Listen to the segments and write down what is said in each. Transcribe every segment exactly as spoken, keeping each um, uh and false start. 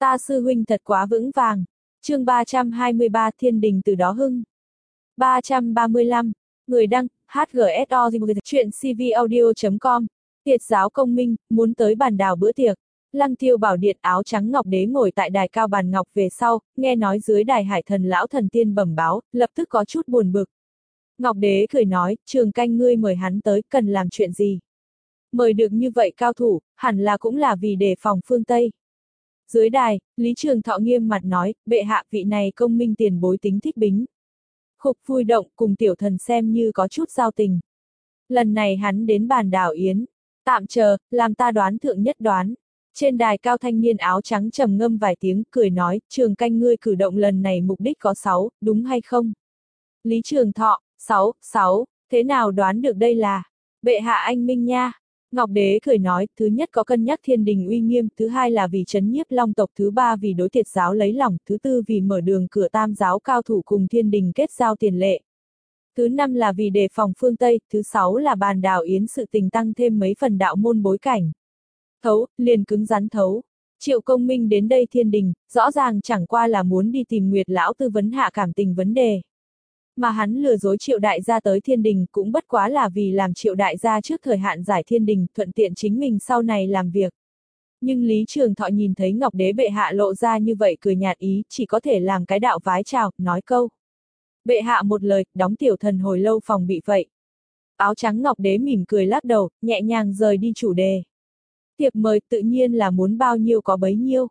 Ta sư huynh thật quá vững vàng. Chương ba trăm hai mươi ba Thiên đình từ đó hưng. ba trăm ba mươi lăm. Người đăng, hát giê ét o chuyện c v audio chấm com. Tiệt giáo công minh, muốn tới bàn đào bữa tiệc. Lăng Tiêu Bảo Điện áo trắng ngọc đế ngồi tại đài cao bàn ngọc về sau, nghe nói dưới đài hải thần lão thần tiên bẩm báo, lập tức có chút buồn bực. Ngọc đế cười nói, Trường Canh ngươi mời hắn tới, cần làm chuyện gì? Mời được như vậy cao thủ, hẳn là cũng là vì đề phòng phương Tây. Dưới đài, Lý Trường Thọ nghiêm mặt nói, bệ hạ vị này công minh tiền bối tính thích bính. Khục vui động cùng tiểu thần xem như có chút giao tình. Lần này hắn đến bàn đảo yến. Tạm chờ, làm ta đoán thượng nhất đoán. Trên đài cao thanh niên áo trắng trầm ngâm vài tiếng, cười nói, Trường Canh ngươi cử động lần này mục đích có sáu, đúng hay không? Lý Trường Thọ, sáu, sáu, thế nào đoán được đây là? Bệ hạ anh minh nha. Ngọc đế cười nói, thứ nhất có cân nhắc thiên đình uy nghiêm, thứ hai là vì trấn nhiếp long tộc, thứ ba vì đối tiệt giáo lấy lòng, thứ tư vì mở đường cửa tam giáo cao thủ cùng thiên đình kết giao tiền lệ. Thứ năm là vì đề phòng phương Tây, thứ sáu là bàn đảo yến sự tình tăng thêm mấy phần đạo môn bối cảnh. Thấu, liền cứng rắn thấu. Triệu Công Minh đến đây thiên đình, rõ ràng chẳng qua là muốn đi tìm Nguyệt lão tư vấn hạ cảm tình vấn đề. Mà hắn lừa dối Triệu đại gia tới thiên đình cũng bất quá là vì làm Triệu đại gia trước thời hạn giải thiên đình, thuận tiện chính mình sau này làm việc. Nhưng Lý Trường Thọ nhìn thấy Ngọc đế bệ hạ lộ ra như vậy cười nhạt ý, chỉ có thể làm cái đạo vái chào, nói câu. Bệ hạ một lời, đóng tiểu thần hồi lâu phòng bị vậy. Áo trắng Ngọc đế mỉm cười lắc đầu, nhẹ nhàng rời đi chủ đề. Tiệc mời tự nhiên là muốn bao nhiêu có bấy nhiêu.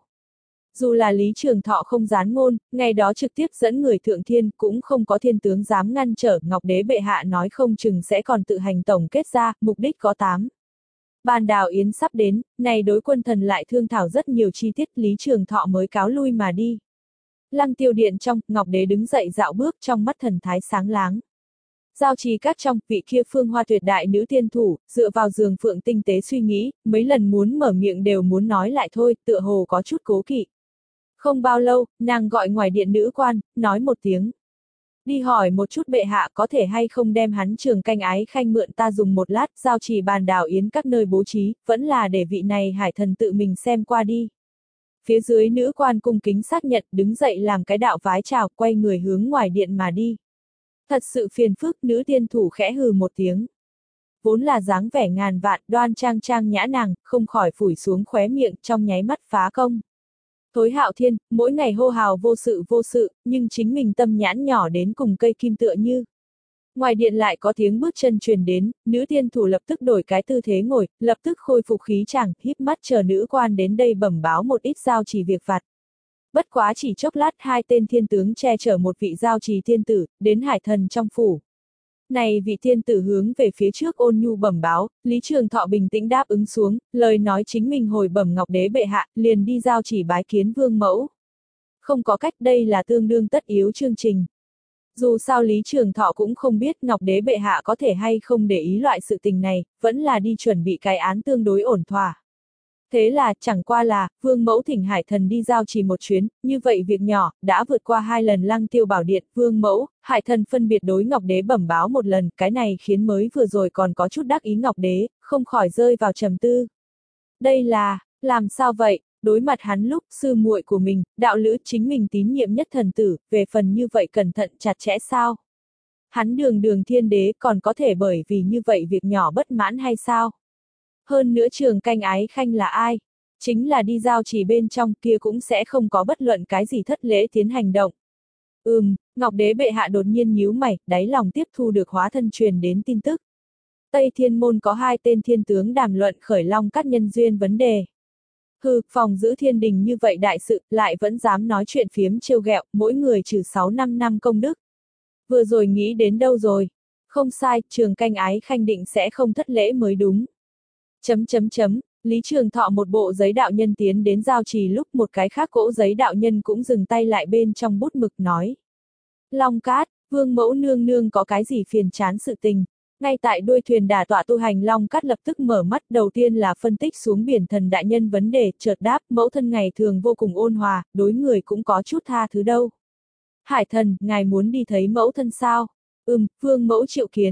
Dù là Lý Trường Thọ không gián ngôn, ngày đó trực tiếp dẫn người thượng thiên, cũng không có thiên tướng dám ngăn trở, Ngọc đế bệ hạ nói không chừng sẽ còn tự hành tổng kết ra, mục đích có tám. Bàn đào yến sắp đến, này đối quân thần lại thương thảo rất nhiều chi tiết, Lý Trường Thọ mới cáo lui mà đi. Lăng Tiêu điện trong, Ngọc đế đứng dậy dạo bước, trong mắt thần thái sáng láng. Giao trì các trong, vị kia phương hoa tuyệt đại nữ tiên thủ, dựa vào giường phượng tinh tế suy nghĩ, mấy lần muốn mở miệng đều muốn nói lại thôi, tựa hồ có chút cố kỵ. Không bao lâu, nàng gọi ngoài điện nữ quan, nói một tiếng. Đi hỏi một chút bệ hạ có thể hay không đem hắn Trường Canh ái khanh mượn ta dùng một lát, giao trì bàn đảo yến các nơi bố trí, vẫn là để vị này hải thần tự mình xem qua đi. Phía dưới nữ quan cung kính xác nhận, đứng dậy làm cái đạo vái chào, quay người hướng ngoài điện mà đi. Thật sự phiền phức, nữ tiên thủ khẽ hừ một tiếng. Vốn là dáng vẻ ngàn vạn, đoan trang trang nhã nàng, không khỏi phủi xuống khóe miệng, trong nháy mắt phá công. Thối Hạo Thiên, mỗi ngày hô hào vô sự vô sự, nhưng chính mình tâm nhãn nhỏ đến cùng cây kim tựa như. Ngoài điện lại có tiếng bước chân truyền đến, nữ tiên thủ lập tức đổi cái tư thế ngồi, lập tức khôi phục khí chàng, híp mắt chờ nữ quan đến đây bẩm báo một ít giao trì việc vặt. Bất quá chỉ chốc lát hai tên thiên tướng che chở một vị giao trì thiên tử, đến hải thần trong phủ. Này vị thiên tử hướng về phía trước ôn nhu bẩm báo, Lý Trường Thọ bình tĩnh đáp ứng xuống, lời nói chính mình hồi bẩm Ngọc đế bệ hạ, liền đi giao chỉ bái kiến vương mẫu. Không có cách, đây là tương đương tất yếu chương trình. Dù sao Lý Trường Thọ cũng không biết Ngọc đế bệ hạ có thể hay không để ý loại sự tình này, vẫn là đi chuẩn bị cái án tương đối ổn thỏa. Thế là, chẳng qua là, vương mẫu thỉnh hải thần đi giao trì một chuyến, như vậy việc nhỏ, đã vượt qua hai lần Lăng Tiêu Bảo Điện, vương mẫu, hải thần phân biệt đối Ngọc đế bẩm báo một lần, cái này khiến mới vừa rồi còn có chút đắc ý Ngọc đế, không khỏi rơi vào trầm tư. Đây là, làm sao vậy, đối mặt hắn lúc, sư muội của mình, đạo lữ chính mình tín nhiệm nhất thần tử, về phần như vậy cẩn thận chặt chẽ sao? Hắn đường đường thiên đế còn có thể bởi vì như vậy việc nhỏ bất mãn hay sao? Hơn nữa Trường Canh ái khanh là ai? Chính là đi giao trì bên trong kia cũng sẽ không có bất luận cái gì thất lễ tiến hành động. Ừm, Ngọc đế bệ hạ đột nhiên nhíu mày, đáy lòng tiếp thu được hóa thân truyền đến tin tức. Tây Thiên môn có hai tên thiên tướng đàm luận khởi long cắt nhân duyên vấn đề. Hừ, phòng giữ thiên đình như vậy đại sự, lại vẫn dám nói chuyện phiếm trêu ghẹo, mỗi người trừ sáu năm năm công đức. Vừa rồi nghĩ đến đâu rồi? Không sai, Trường Canh ái khanh định sẽ không thất lễ mới đúng. Chấm chấm chấm, Lý Trường Thọ một bộ giấy đạo nhân tiến đến giao trì lúc một cái khác cỗ giấy đạo nhân cũng dừng tay lại bên trong bút mực nói. Long Cát, vương mẫu nương nương có cái gì phiền chán sự tình. Ngay tại đuôi thuyền đả tọa tu hành Long Cát lập tức mở mắt, đầu tiên là phân tích xuống biển thần đại nhân vấn đề, chợt đáp, mẫu thân ngày thường vô cùng ôn hòa, đối người cũng có chút tha thứ đâu. Hải thần, ngài muốn đi thấy mẫu thân sao? Ừm, vương mẫu triệu kiến.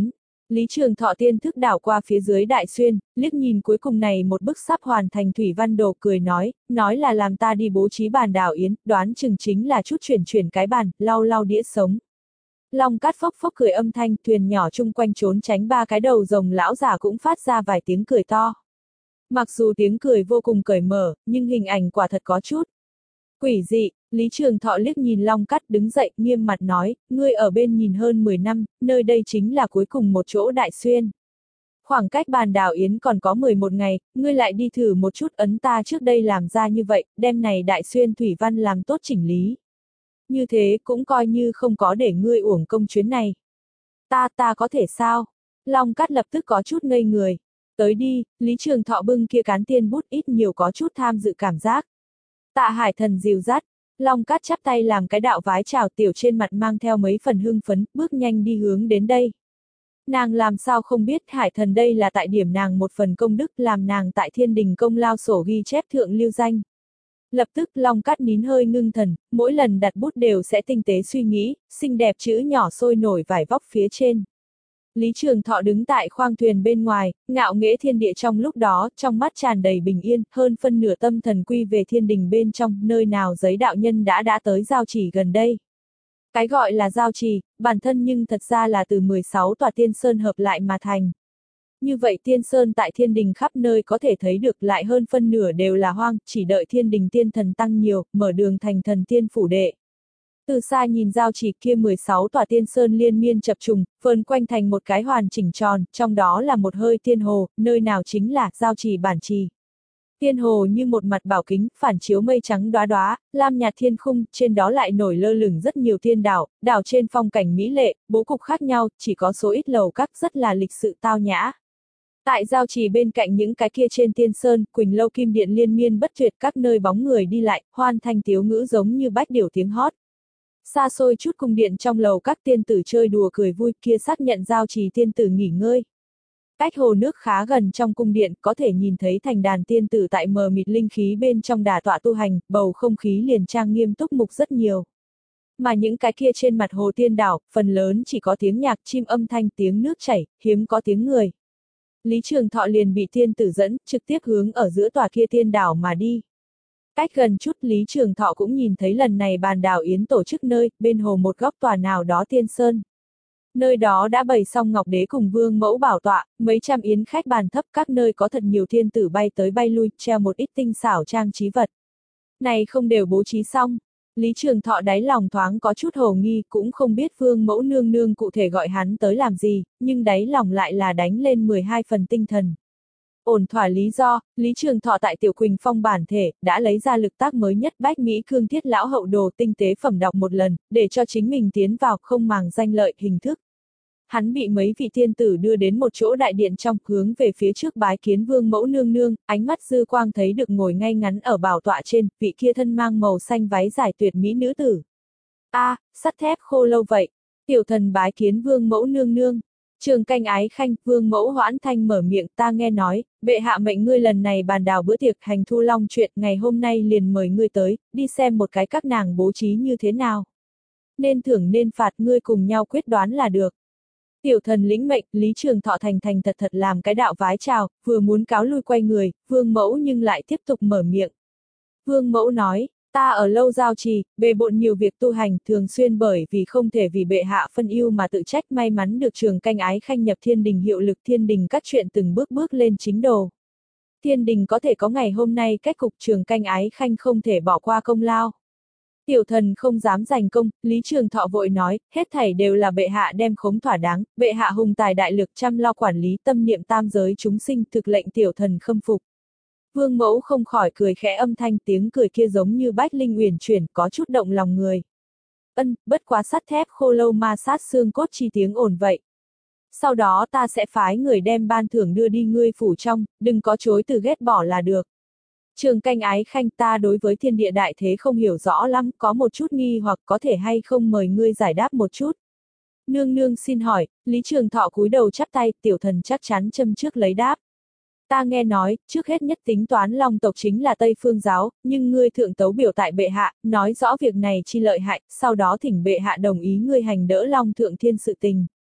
Lý Trường Thọ tiên thức đảo qua phía dưới đại xuyên, liếc nhìn cuối cùng này một bức sắp hoàn thành thủy văn đồ cười nói, nói là làm ta đi bố trí bàn đảo yến, đoán chừng chính là chút chuyển chuyển cái bàn, lau lau đĩa sống. Long Cát phốc phốc cười âm thanh, thuyền nhỏ chung quanh trốn tránh ba cái đầu rồng lão giả cũng phát ra vài tiếng cười to. Mặc dù tiếng cười vô cùng cởi mở, nhưng hình ảnh quả thật có chút quỷ dị. Lý Trường Thọ liếc nhìn Long Cát đứng dậy, nghiêm mặt nói, ngươi ở bên nhìn hơn mười năm, nơi đây chính là cuối cùng một chỗ đại xuyên. Khoảng cách bàn đảo yến còn có mười một ngày, ngươi lại đi thử một chút ấn ta trước đây làm ra như vậy, đem này đại xuyên thủy văn làm tốt chỉnh lý. Như thế cũng coi như không có để ngươi uổng công chuyến này. Ta, ta có thể sao? Long Cát lập tức có chút ngây người. Tới đi, Lý Trường Thọ bưng kia cán tiên bút ít nhiều có chút tham dự cảm giác. Tạ Hải Thần dìu dắt, Long Cát chắp tay làm cái đạo vái chào tiểu trên mặt mang theo mấy phần hưng phấn, bước nhanh đi hướng đến đây. Nàng làm sao không biết Hải Thần đây là tại điểm nàng một phần công đức làm nàng tại thiên đình công lao sổ ghi chép thượng lưu danh. Lập tức Long Cát nín hơi ngưng thần, mỗi lần đặt bút đều sẽ tinh tế suy nghĩ, xinh đẹp chữ nhỏ sôi nổi vải vóc phía trên. Lý Trường Thọ đứng tại khoang thuyền bên ngoài, ngạo nghễ thiên địa trong lúc đó, trong mắt tràn đầy bình yên, hơn phân nửa tâm thần quy về thiên đình bên trong, nơi nào giấy đạo nhân đã đã tới giao chỉ gần đây. Cái gọi là giao trì, bản thân nhưng thật ra là từ mười sáu tòa tiên sơn hợp lại mà thành. Như vậy tiên sơn tại thiên đình khắp nơi có thể thấy được lại hơn phân nửa đều là hoang, chỉ đợi thiên đình tiên thần tăng nhiều, mở đường thành thần tiên phủ đệ. Từ xa nhìn giao chỉ kia mười sáu tòa tiên sơn liên miên chập trùng, vờn quanh thành một cái hoàn chỉnh tròn, trong đó là một hơi tiên hồ, nơi nào chính là giao chỉ bản trì. Tiên hồ như một mặt bảo kính, phản chiếu mây trắng đóa đóa, lam nhạt thiên khung, trên đó lại nổi lơ lửng rất nhiều tiên đảo, đảo trên phong cảnh mỹ lệ, bố cục khác nhau, chỉ có số ít lầu các rất là lịch sự tao nhã. Tại giao trì bên cạnh những cái kia trên tiên sơn, Quỳnh lâu kim điện liên miên bất tuyệt các nơi bóng người đi lại, hoan thanh tiếu ngữ giống như bách điểu tiếng hót. Xa xôi chút cung điện trong lầu các tiên tử chơi đùa cười vui kia xác nhận giao trì tiên tử nghỉ ngơi. Cách hồ nước khá gần trong cung điện có thể nhìn thấy thành đàn tiên tử tại mờ mịt linh khí bên trong đà tọa tu hành, bầu không khí liền trang nghiêm túc mục rất nhiều. Mà những cái kia trên mặt hồ tiên đảo, phần lớn chỉ có tiếng nhạc chim âm thanh tiếng nước chảy, hiếm có tiếng người. Lý Trường Thọ liền bị tiên tử dẫn, trực tiếp hướng ở giữa tòa kia tiên đảo mà đi. Cách gần chút Lý Trường Thọ cũng nhìn thấy lần này bàn đảo yến tổ chức nơi, bên hồ một góc tòa nào đó tiên sơn. Nơi đó đã bày xong ngọc đế cùng vương mẫu bảo tọa, mấy trăm yến khách bàn thấp các nơi có thật nhiều thiên tử bay tới bay lui, treo một ít tinh xảo trang trí vật. Này không đều bố trí xong. Lý Trường Thọ đáy lòng thoáng có chút hồ nghi, cũng không biết vương mẫu nương nương cụ thể gọi hắn tới làm gì, nhưng đáy lòng lại là đánh lên mười hai phần tinh thần. Ổn thỏa lý do, Lý Trường Thọ tại Tiểu Quỳnh Phong bản thể, đã lấy ra lực tác mới nhất bách Mỹ cương thiết lão hậu đồ tinh tế phẩm đọc một lần, để cho chính mình tiến vào không màng danh lợi hình thức. Hắn bị mấy vị tiên tử đưa đến một chỗ đại điện trong, hướng về phía trước bái kiến vương mẫu nương nương, ánh mắt dư quang thấy được ngồi ngay ngắn ở bảo tọa trên, vị kia thân mang màu xanh váy dài tuyệt mỹ nữ tử. A, à, sắt thép khô lâu vậy. Tiểu thần bái kiến vương mẫu nương nương. Trường Canh Ái Khanh, vương mẫu Hoãn Thanh mở miệng, ta nghe nói, bệ hạ mệnh ngươi lần này bàn đào bữa tiệc hành thu long chuyện, ngày hôm nay liền mời ngươi tới, đi xem một cái các nàng bố trí như thế nào. Nên thưởng nên phạt ngươi cùng nhau quyết đoán là được. Tiểu thần lĩnh mệnh, Lý Trường Thọ thành thành thật thật làm cái đạo vái chào, vừa muốn cáo lui quay người, vương mẫu nhưng lại tiếp tục mở miệng. Vương mẫu nói, ta ở lâu giao trì, bề bộn nhiều việc tu hành, thường xuyên bởi vì không thể vì bệ hạ phân ưu mà tự trách, may mắn được Trường Canh Ái Khanh nhập thiên đình hiệu lực thiên đình các chuyện từng bước bước lên chính đồ. Thiên đình có thể có ngày hôm nay cách cục Trường Canh Ái Khanh không thể bỏ qua công lao. Tiểu thần không dám giành công, Lý Trường Thọ vội nói, hết thảy đều là bệ hạ đem khống thỏa đáng, bệ hạ hùng tài đại lực chăm lo quản lý tâm niệm tam giới chúng sinh, thực lệnh tiểu thần khâm phục. Vương mẫu không khỏi cười khẽ, âm thanh tiếng cười kia giống như bách linh uyển chuyển, có chút động lòng người. Ân, bất quá sắt thép khô lâu ma sát xương cốt chi tiếng ồn vậy. Sau đó ta sẽ phái người đem ban thưởng đưa đi ngươi phủ trong, đừng có chối từ ghét bỏ là được. Trường Canh Ái Khanh, ta đối với thiên địa đại thế không hiểu rõ lắm, có một chút nghi hoặc có thể hay không mời ngươi giải đáp một chút. Nương nương xin hỏi, Lý Trường Thọ cúi đầu chắp tay, tiểu thần chắc chắn châm trước lấy đáp. Ta nghe nói, trước hết nhất tính toán Long tộc chính là Tây Phương giáo, nhưng ngươi thượng tấu biểu tại bệ hạ, nói rõ việc này chi lợi hại, sau đó thỉnh bệ hạ đồng ý ngươi hành đỡ Long thượng thiên sự tình.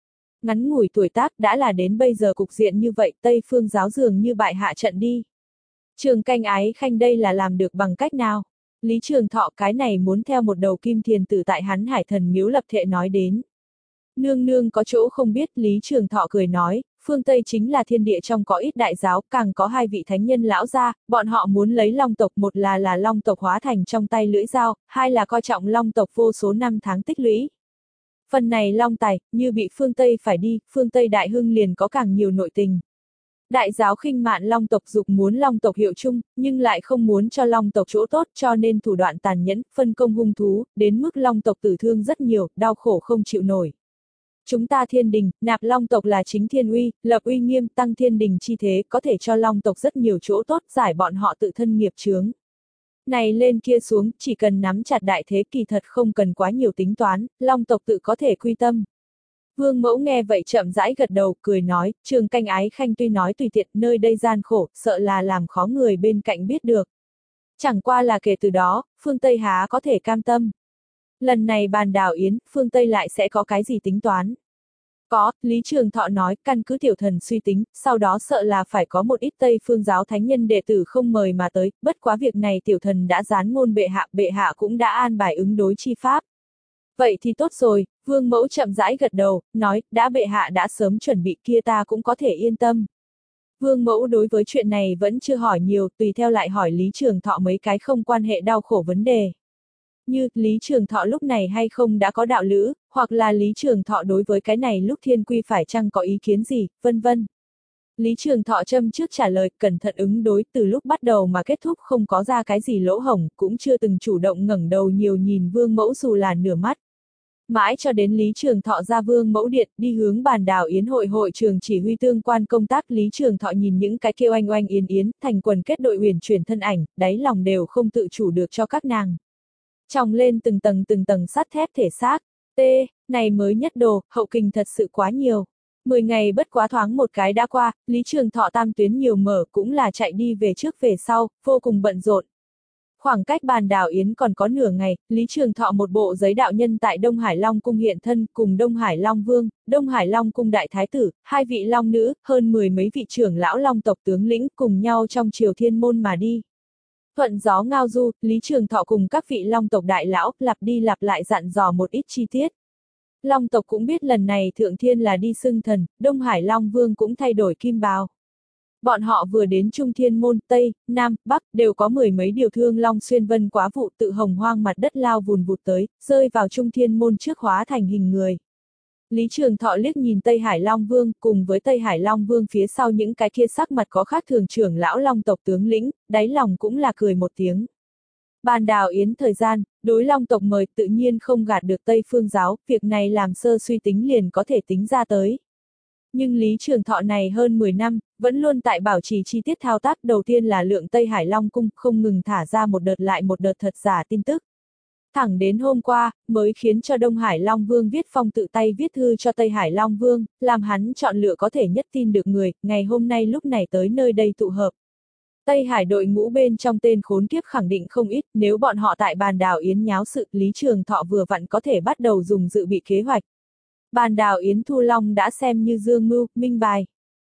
Ngắn ngủi tuổi tác đã là đến bây giờ cục diện như vậy, Tây Phương giáo dường như bại hạ trận đi. Trường Canh Ái Khanh đây là làm được bằng cách nào? Lý Trường Thọ cái này muốn theo một đầu kim thiền tử tại hắn Hải Thần miếu lập thệ nói đến. Nương nương có chỗ không biết, Lý Trường Thọ cười nói, phương Tây chính là thiên địa trong có ít đại giáo, càng có hai vị thánh nhân lão gia, bọn họ muốn lấy long tộc, một là là long tộc hóa thành trong tay lưỡi dao, hai là coi trọng long tộc vô số năm tháng tích lũy. Phần này long tài, như bị phương Tây phải đi, phương Tây đại hưng liền có càng nhiều nội tình. Đại giáo khinh mạn long tộc dục muốn long tộc hiệu chung, nhưng lại không muốn cho long tộc chỗ tốt, cho nên thủ đoạn tàn nhẫn, phân công hung thú, đến mức long tộc tử thương rất nhiều, đau khổ không chịu nổi. Chúng ta thiên đình, nạp long tộc là chính thiên uy, lập uy nghiêm, tăng thiên đình chi thế, có thể cho long tộc rất nhiều chỗ tốt, giải bọn họ tự thân nghiệp chướng. Này lên kia xuống, chỉ cần nắm chặt đại thế, kỳ thật không cần quá nhiều tính toán, long tộc tự có thể quy tâm. Vương Mẫu nghe vậy chậm rãi gật đầu, cười nói, Trường Canh Ái Khanh tuy nói tùy tiện, nơi đây gian khổ, sợ là làm khó người bên cạnh biết được. Chẳng qua là kể từ đó, phương Tây há có thể cam tâm. Lần này bàn đảo yến, phương Tây lại sẽ có cái gì tính toán? Có, Lý Trường Thọ nói, căn cứ tiểu thần suy tính, sau đó sợ là phải có một ít Tây phương giáo thánh nhân đệ tử không mời mà tới, bất quá việc này tiểu thần đã gián ngôn bệ hạ, bệ hạ cũng đã an bài ứng đối chi pháp. Vậy thì tốt rồi, Vương Mẫu chậm rãi gật đầu, nói, đã bệ hạ đã sớm chuẩn bị kia ta cũng có thể yên tâm. Vương Mẫu đối với chuyện này vẫn chưa hỏi nhiều, tùy theo lại hỏi Lý Trường Thọ mấy cái không quan hệ đau khổ vấn đề. Như, Lý Trường Thọ lúc này hay không đã có đạo lữ, hoặc là Lý Trường Thọ đối với cái này lúc thiên quy phải chăng có ý kiến gì, vân vân. Lý Trường Thọ châm trước trả lời, cẩn thận ứng đối, từ lúc bắt đầu mà kết thúc không có ra cái gì lỗ hổng, cũng chưa từng chủ động ngẩng đầu nhiều nhìn Vương Mẫu dù là nửa mắt. Mãi cho đến Lý Trường Thọ ra Vương Mẫu điện, đi hướng bàn đảo yến hội hội trường chỉ huy tương quan công tác, Lý Trường Thọ nhìn những cái kêu oanh oanh yến yến, thành quần kết đội huyền chuyển thân ảnh, đáy lòng đều không tự chủ được cho các nàng. Tròng lên từng tầng từng tầng sắt thép thể xác, T, này mới nhất đồ, hậu kinh thật sự quá nhiều. Mười ngày bất quá thoáng một cái đã qua, Lý Trường Thọ tam tuyến nhiều mở cũng là chạy đi về trước về sau, vô cùng bận rộn. Khoảng cách bàn đảo yến còn có nửa ngày, Lý Trường Thọ một bộ giấy đạo nhân tại Đông Hải Long cung hiện thân, cùng Đông Hải Long Vương, Đông Hải Long cung đại thái tử, hai vị long nữ, hơn mười mấy vị trưởng lão long tộc tướng lĩnh cùng nhau trong triều thiên môn mà đi. Thuận gió ngao du, Lý Trường Thọ cùng các vị long tộc đại lão, lặp đi lặp lại dặn dò một ít chi tiết. Long tộc cũng biết lần này thượng thiên là đi xưng thần, Đông Hải Long Vương cũng thay đổi kim bào. Bọn họ vừa đến Trung Thiên Môn, Tây, Nam, Bắc, đều có mười mấy điều thương long xuyên vân quá vụ tự hồng hoang mặt đất lao vùn vụt tới, rơi vào Trung Thiên Môn trước hóa thành hình người. Lý Trường Thọ liếc nhìn Tây Hải Long Vương, cùng với Tây Hải Long Vương phía sau những cái kia sắc mặt có khác thường trưởng lão long tộc tướng lĩnh, đáy lòng cũng là cười một tiếng. Bàn đảo yến thời gian, đối long tộc mời tự nhiên không gạt được Tây Phương giáo, việc này làm sơ suy tính liền có thể tính ra tới. Nhưng Lý Trường Thọ này hơn mười năm, vẫn luôn tại bảo trì chi tiết thao tác, đầu tiên là lượng Tây Hải Long cung, không ngừng thả ra một đợt lại một đợt thật giả tin tức. Thẳng đến hôm qua, mới khiến cho Đông Hải Long Vương viết phong tự tay viết thư cho Tây Hải Long Vương, làm hắn chọn lựa có thể nhất tin được người, ngày hôm nay lúc này tới nơi đây tụ hợp. Tây Hải đội ngũ bên trong tên khốn kiếp khẳng định không ít, nếu bọn họ tại bàn đảo yến nháo sự, Lý Trường Thọ vừa vặn có thể bắt đầu dùng dự bị kế hoạch. Bàn đảo yến Thu Long đã xem như dương mưu, minh bài.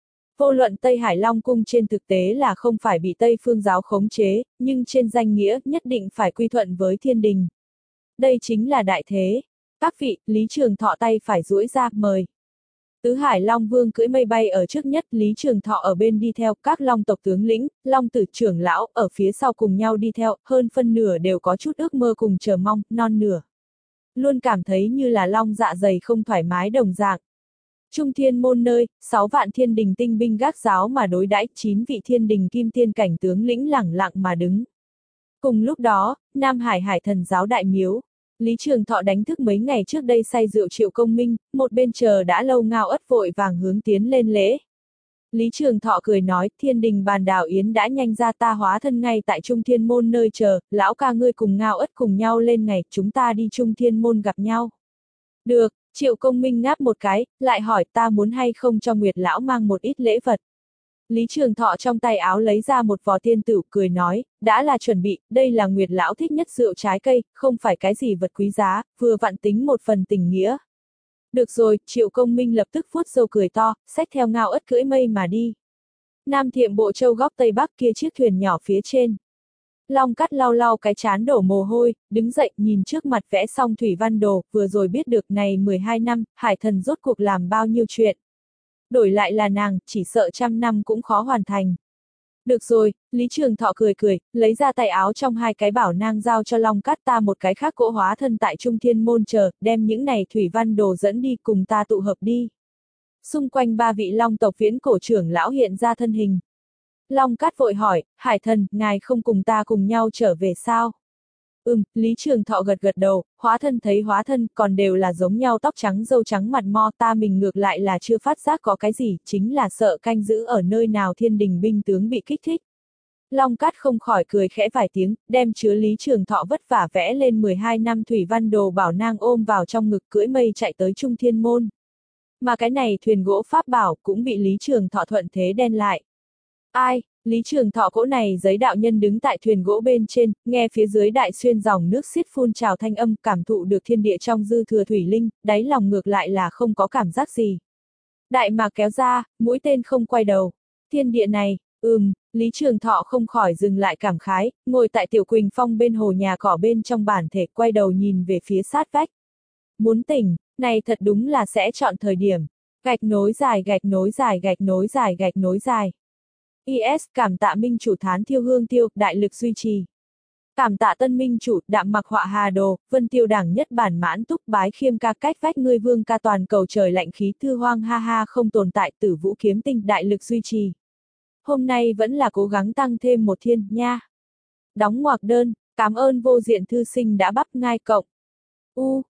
Vô luận Tây Hải Long cung trên thực tế là không phải bị Tây Phương giáo khống chế, nhưng trên danh nghĩa nhất định phải quy thuận với thiên đình. Đây chính là đại thế. Các vị, Lý Trường Thọ tay phải duỗi ra, mời. Tứ Hải Long Vương cưỡi mây bay ở trước nhất, Lý Trường Thọ ở bên đi theo, các long tộc tướng lĩnh, long tử trưởng lão, ở phía sau cùng nhau đi theo, hơn phân nửa đều có chút ước mơ cùng chờ mong, non nửa. Luôn cảm thấy như là long dạ dày không thoải mái đồng dạng. Trung Thiên Môn nơi, sáu vạn thiên đình tinh binh gác giáo mà đối đãi, chín vị thiên đình kim thiên cảnh tướng lĩnh lẳng lặng mà đứng. Cùng lúc đó, Nam Hải Hải Thần giáo đại miếu, Lý Trường Thọ đánh thức mấy ngày trước đây say rượu Triệu Công Minh, một bên chờ đã lâu Ngao Ất vội vàng hướng tiến lên lễ. Lý Trường Thọ cười nói, thiên đình bàn đảo yến đã nhanh ra, ta hóa thân ngay tại Trung Thiên Môn nơi chờ, lão ca ngươi cùng Ngao Ất cùng nhau lên ngày, chúng ta đi Trung Thiên Môn gặp nhau. Được, Triệu Công Minh ngáp một cái, lại hỏi ta muốn hay không cho Nguyệt lão mang một ít lễ vật. Lý Trường Thọ trong tay áo lấy ra một vò tiên tử, cười nói, đã là chuẩn bị, đây là Nguyệt lão thích nhất rượu trái cây, không phải cái gì vật quý giá, vừa vặn tính một phần tình nghĩa. Được rồi, Triệu Công Minh lập tức vuốt râu cười to, xách theo ngao ất cưỡi mây mà đi. Nam Thiệm Bộ Châu góc Tây Bắc kia chiếc thuyền nhỏ phía trên. Long Cát lau lau cái chán đổ mồ hôi, đứng dậy nhìn trước mặt vẽ xong thủy văn đồ, vừa rồi biết được này mười hai năm, hải thần rốt cuộc làm bao nhiêu chuyện. Đổi lại là nàng, chỉ sợ trăm năm cũng khó hoàn thành. Được rồi, Lý Trường Thọ cười cười, lấy ra tay áo trong hai cái bảo nang giao cho Long Cát, ta một cái khác cỗ hóa thân tại Trung Thiên Môn chờ, đem những này thủy văn đồ dẫn đi cùng ta tụ hợp đi. Xung quanh ba vị Long tộc viễn cổ trưởng lão hiện ra thân hình. Long Cát vội hỏi, hải thần, ngài không cùng ta cùng nhau trở về sao? Ừm, Lý Trường Thọ gật gật đầu, hóa thân thấy hóa thân, còn đều là giống nhau, tóc trắng râu trắng mặt mo, ta mình ngược lại là chưa phát giác có cái gì, chính là sợ canh giữ ở nơi nào thiên đình binh tướng bị kích thích. Long Cát không khỏi cười khẽ vài tiếng, đem chứa Lý Trường Thọ vất vả vẽ lên mười hai năm thủy văn đồ bảo nang ôm vào trong ngực, cưỡi mây chạy tới Trung Thiên Môn. Mà cái này thuyền gỗ pháp bảo cũng bị Lý Trường Thọ thuận thế đen lại. Ai? Lý Trường Thọ cỗ này giấy đạo nhân đứng tại thuyền gỗ bên trên, nghe phía dưới đại xuyên dòng nước xiết phun trào thanh âm, cảm thụ được thiên địa trong dư thừa thủy linh, đáy lòng ngược lại là không có cảm giác gì. Đại mạc kéo ra, mũi tên không quay đầu. Thiên địa này, ừm, Lý Trường Thọ không khỏi dừng lại cảm khái, ngồi tại Tiểu Quỳnh Phong bên hồ nhà cỏ bên trong bản thể, quay đầu nhìn về phía sát vách. Muốn tỉnh, này thật đúng là sẽ chọn thời điểm. Gạch nối dài gạch nối dài gạch nối dài gạch nối dài. i ét cảm tạ minh chủ Thán Thiêu Hương Tiêu, đại lực duy trì. Cảm tạ tân minh chủ, đạm mặc họa hà đồ, vân tiêu đảng nhất bản mãn túc bái khiêm ca cách vách ngươi vương ca toàn cầu trời lạnh khí thư hoang ha ha không tồn tại tử vũ kiếm tinh, đại lực duy trì. Hôm nay vẫn là cố gắng tăng thêm một thiên, nha. Đóng ngoặc đơn, cảm ơn vô diện thư sinh đã bắp ngai cộng. U,